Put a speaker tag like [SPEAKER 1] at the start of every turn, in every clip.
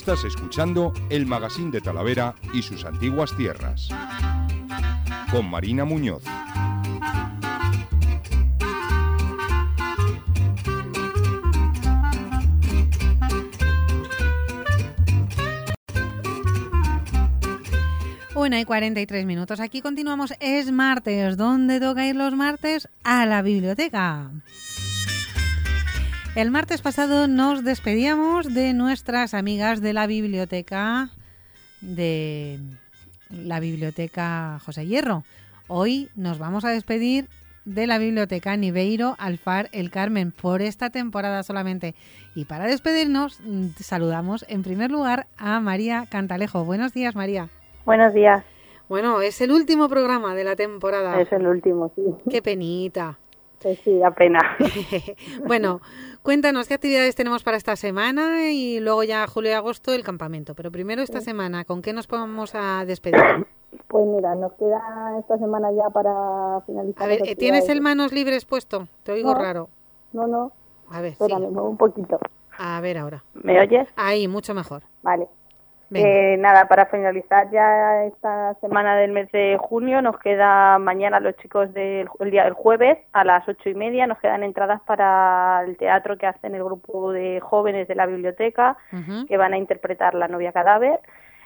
[SPEAKER 1] Estás escuchando el Magazín de Talavera y sus antiguas tierras, con Marina Muñoz.
[SPEAKER 2] Una y 43 minutos. Aquí continuamos. Es martes. ¿Dónde toca ir los martes? A la biblioteca. El martes pasado nos despedíamos de nuestras amigas de la biblioteca José Hierro. Hoy nos vamos a despedir de la biblioteca Nibeiro Alfar El Carmen por esta temporada solamente. Y para despedirnos saludamos en primer lugar a María Cantalejo. Buenos días, María.
[SPEAKER 3] Buenos días.
[SPEAKER 2] Bueno, es el último programa de la temporada.
[SPEAKER 3] Es el último, sí.
[SPEAKER 2] Qué penita.
[SPEAKER 3] Sí, apenas.
[SPEAKER 2] Bueno, cuéntanos qué actividades tenemos para esta semana y luego ya julio y agosto el campamento. Pero primero esta semana, ¿con qué nos vamos a despedir?
[SPEAKER 3] Pues mira, nos queda esta semana ya para finalizar.
[SPEAKER 2] A ver, ¿tienes el manos libres puesto? Te oigo raro.
[SPEAKER 3] No.
[SPEAKER 2] A ver,
[SPEAKER 3] espérame,
[SPEAKER 2] sí.
[SPEAKER 3] Un poquito.
[SPEAKER 2] A ver ahora.
[SPEAKER 3] ¿Me oyes?
[SPEAKER 2] Ahí, mucho mejor.
[SPEAKER 3] Vale. Nada, para finalizar ya esta semana del mes de junio, nos queda mañana los chicos el día del jueves a las 8:30, nos quedan entradas para el teatro que hacen el grupo de jóvenes de la biblioteca, que van a interpretar La novia cadáver.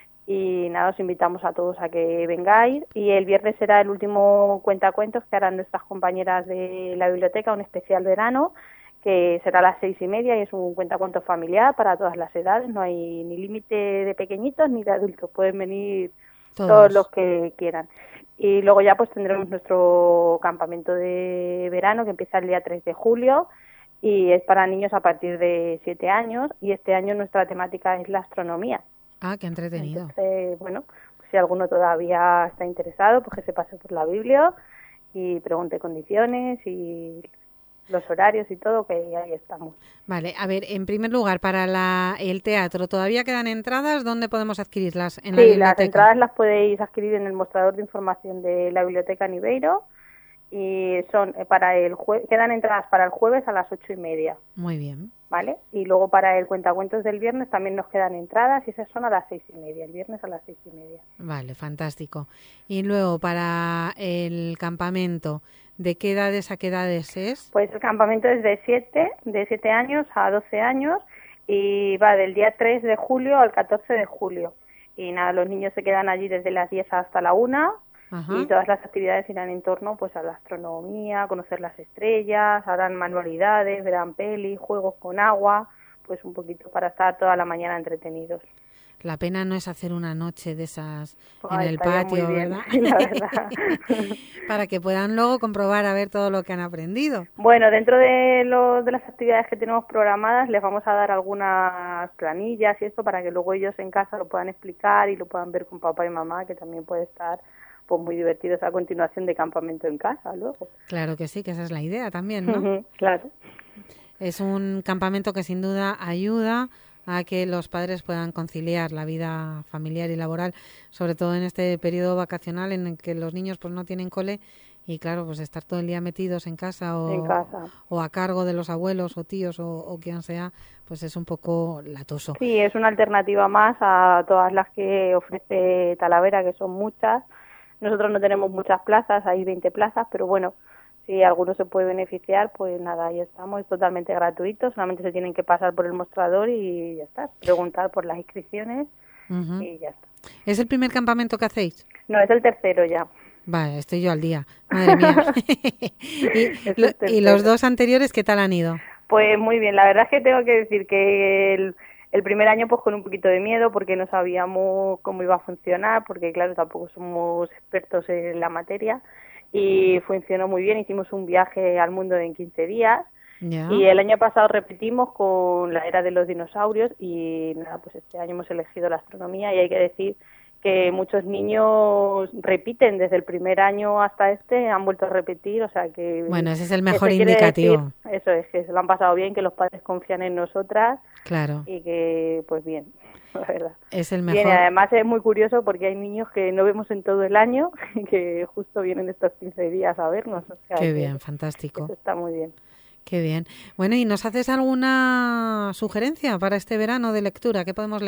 [SPEAKER 3] Y nada, os invitamos a todos a que vengáis. Y el viernes será el último cuentacuentos que harán nuestras compañeras de la biblioteca, un especial verano, que será a las 6:30 y es un cuentacuentos familiar para todas las edades. No hay ni límite de pequeñitos ni de adultos, pueden venir todos los que quieran. Y luego ya pues tendremos nuestro campamento de verano que empieza el día 3 de julio y es para niños a partir de 7 años y este año nuestra temática es la astronomía.
[SPEAKER 2] Ah, qué entretenido.
[SPEAKER 3] Entonces, bueno, pues si alguno todavía está interesado, pues que se pase por la Biblia y pregunte condiciones y los horarios y todo, que ahí estamos.
[SPEAKER 2] Vale, a ver, en primer lugar, para el teatro, ¿todavía quedan entradas? ¿Dónde podemos adquirirlas? ¿En la biblioteca?
[SPEAKER 3] Las entradas las podéis adquirir en el mostrador de información de la biblioteca Nibeiro y son quedan entradas para el jueves a las 8:30.
[SPEAKER 2] Muy bien.
[SPEAKER 3] ¿Vale? Y luego para el cuentacuentos del viernes también nos quedan entradas y esas son a las 6:30, el viernes a las 6:30.
[SPEAKER 2] Vale, fantástico. Y luego para el campamento, ¿de qué edades a qué edades es?
[SPEAKER 3] Pues el campamento es de 7 años a 12 años y va del día 3 de julio al 14 de julio. Y nada, los niños se quedan allí desde las 10 hasta la 1. Ajá. Y todas las actividades irán en torno pues a la astronomía, conocer las estrellas, harán manualidades, verán pelis, juegos con agua, pues un poquito para estar toda la mañana entretenidos.
[SPEAKER 2] La pena no es hacer una noche de esas en el patio, ¿verdad?
[SPEAKER 3] Sí, la verdad.
[SPEAKER 2] Para que puedan luego comprobar a ver todo lo que han aprendido.
[SPEAKER 3] Bueno, dentro de las actividades que tenemos programadas les vamos a dar algunas planillas y esto para que luego ellos en casa lo puedan explicar y lo puedan ver con papá y mamá, que también puede estar pues muy divertido esa continuación de campamento en casa luego.
[SPEAKER 2] Claro que sí, que esa es la idea también, ¿no?
[SPEAKER 3] Claro.
[SPEAKER 2] Es un campamento que sin duda ayuda a que los padres puedan conciliar la vida familiar y laboral, sobre todo en este periodo vacacional en el que los niños pues no tienen cole y claro, pues estar todo el día metidos en casa o a cargo de los abuelos o tíos o quien sea, pues es un poco latoso.
[SPEAKER 3] Sí, es una alternativa más a todas las que ofrece Talavera, que son muchas. Nosotros no tenemos muchas plazas, hay 20 plazas, pero bueno, si alguno se puede beneficiar, pues nada, ahí estamos, es totalmente gratuito, solamente se tienen que pasar por el mostrador y ya está, preguntar por las inscripciones y ya está.
[SPEAKER 2] ¿Es el primer campamento que hacéis?
[SPEAKER 3] No, es el tercero ya.
[SPEAKER 2] Vale, estoy yo al día, madre mía. ¿Y los dos anteriores qué tal han ido?
[SPEAKER 3] Pues muy bien, la verdad es que tengo que decir que el primer año pues con un poquito de miedo porque no sabíamos cómo iba a funcionar, porque claro, tampoco somos expertos en la materia y funcionó muy bien, hicimos un viaje al mundo en 15 días y el año pasado repetimos con la era de los dinosaurios y nada, pues este año hemos elegido la astronomía y hay que decir que muchos niños repiten desde el primer año hasta han vuelto a repetir, o sea que...
[SPEAKER 2] Bueno, ese es el mejor indicativo.
[SPEAKER 3] Eso es, que se lo han pasado bien, que los padres confían en nosotras.
[SPEAKER 2] Claro.
[SPEAKER 3] Y que, pues bien, la verdad.
[SPEAKER 2] Es el mejor.
[SPEAKER 3] Bien, y además es muy curioso porque hay niños que no vemos en todo el año y que justo vienen estos 15 días a vernos. O sea,
[SPEAKER 2] qué bien, fantástico.
[SPEAKER 3] Eso está muy bien.
[SPEAKER 2] Qué bien. Bueno, ¿y nos haces alguna sugerencia para este verano de lectura? ¿Qué podemos leer?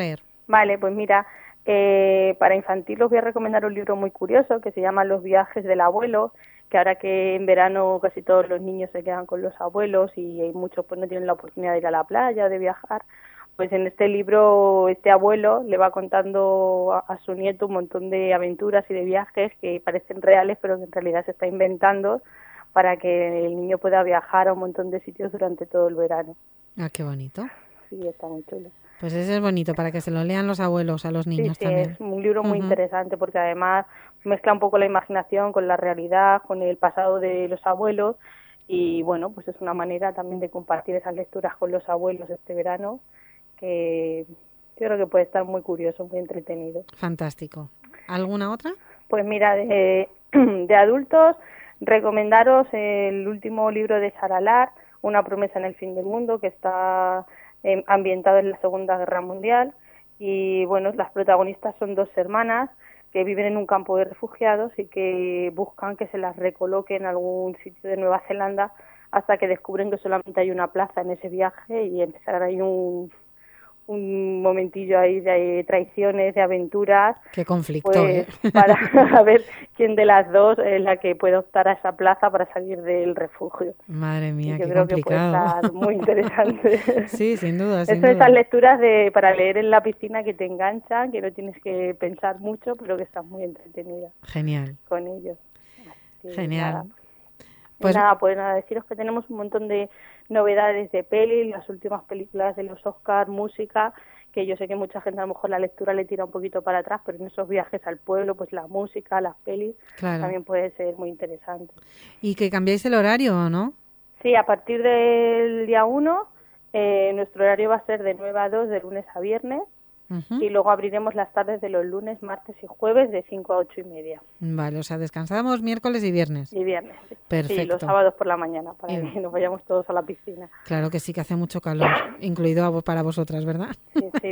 [SPEAKER 3] Vale, pues mira, para infantil os voy a recomendar un libro muy curioso que se llama Los viajes del abuelo, que ahora que en verano casi todos los niños se quedan con los abuelos y hay muchos pues no tienen la oportunidad de ir a la playa o de viajar, pues en este libro este abuelo le va contando a su nieto un montón de aventuras y de viajes que parecen reales pero que en realidad se está inventando para que el niño pueda viajar a un montón de sitios durante todo el verano.
[SPEAKER 2] Ah, qué bonito.
[SPEAKER 3] Sí, está muy chulo.
[SPEAKER 2] Pues ese es bonito, para que se lo lean los abuelos a los niños también.
[SPEAKER 3] Es un libro muy interesante porque además mezcla un poco la imaginación con la realidad, con el pasado de los abuelos y bueno, pues es una manera también de compartir esas lecturas con los abuelos este verano que yo creo que puede estar muy curioso, muy entretenido.
[SPEAKER 2] Fantástico. ¿Alguna otra?
[SPEAKER 3] Pues mira, de adultos, recomendaros el último libro de Sara Lar, Una promesa en el fin del mundo, que está ambientado en la Segunda Guerra Mundial y bueno, las protagonistas son dos hermanas que viven en un campo de refugiados y que buscan que se las recoloque en algún sitio de Nueva Zelanda hasta que descubren que solamente hay una plaza en ese viaje y empezará ahí un momentillo ahí de traiciones, de aventuras.
[SPEAKER 2] Qué conflicto,
[SPEAKER 3] pues, para ver quién de las dos es la que puede optar a esa plaza para salir del refugio.
[SPEAKER 2] Madre mía,
[SPEAKER 3] yo
[SPEAKER 2] qué
[SPEAKER 3] creo
[SPEAKER 2] complicado.
[SPEAKER 3] Que puede estar muy interesante.
[SPEAKER 2] Sí, sin duda,
[SPEAKER 3] Son esas lecturas para leer en la piscina que te enganchan, que no tienes que pensar mucho, pero que estás muy entretenida.
[SPEAKER 2] Genial.
[SPEAKER 3] Con ellos.
[SPEAKER 2] Genial.
[SPEAKER 3] Pues nada, deciros que tenemos un montón de novedades de peli, las últimas películas de los Oscar, música, que yo sé que mucha gente a lo mejor la lectura le tira un poquito para atrás, pero en esos viajes al pueblo, pues la música, las pelis, también puede ser muy interesante.
[SPEAKER 2] ¿Y que cambiáis el horario, no?
[SPEAKER 3] Sí, a partir del día 1, nuestro horario va a ser de 9 a 2, de lunes a viernes, y luego abriremos las tardes de los lunes, martes y jueves de 5 a 8 y media.
[SPEAKER 2] Vale, o sea, descansamos miércoles y viernes.
[SPEAKER 3] Y viernes.
[SPEAKER 2] Perfecto.
[SPEAKER 3] Sí, los sábados por la mañana, para que nos vayamos todos a la piscina.
[SPEAKER 2] Claro que sí, que hace mucho calor, incluido para vosotras, ¿verdad?
[SPEAKER 3] Sí.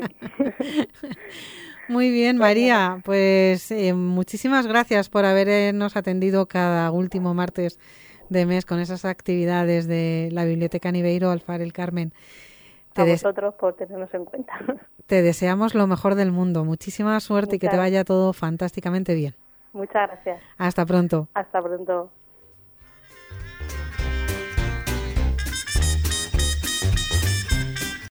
[SPEAKER 2] Muy bien, María, pues muchísimas gracias por habernos atendido cada último martes de mes con esas actividades de la Biblioteca Nibeiro Alfar el Carmen.
[SPEAKER 3] A vosotros por tenernos en cuenta.
[SPEAKER 2] Te deseamos lo mejor del mundo. Muchísima suerte y que te vaya todo fantásticamente bien.
[SPEAKER 3] Muchas gracias.
[SPEAKER 2] Hasta pronto.
[SPEAKER 3] Hasta pronto.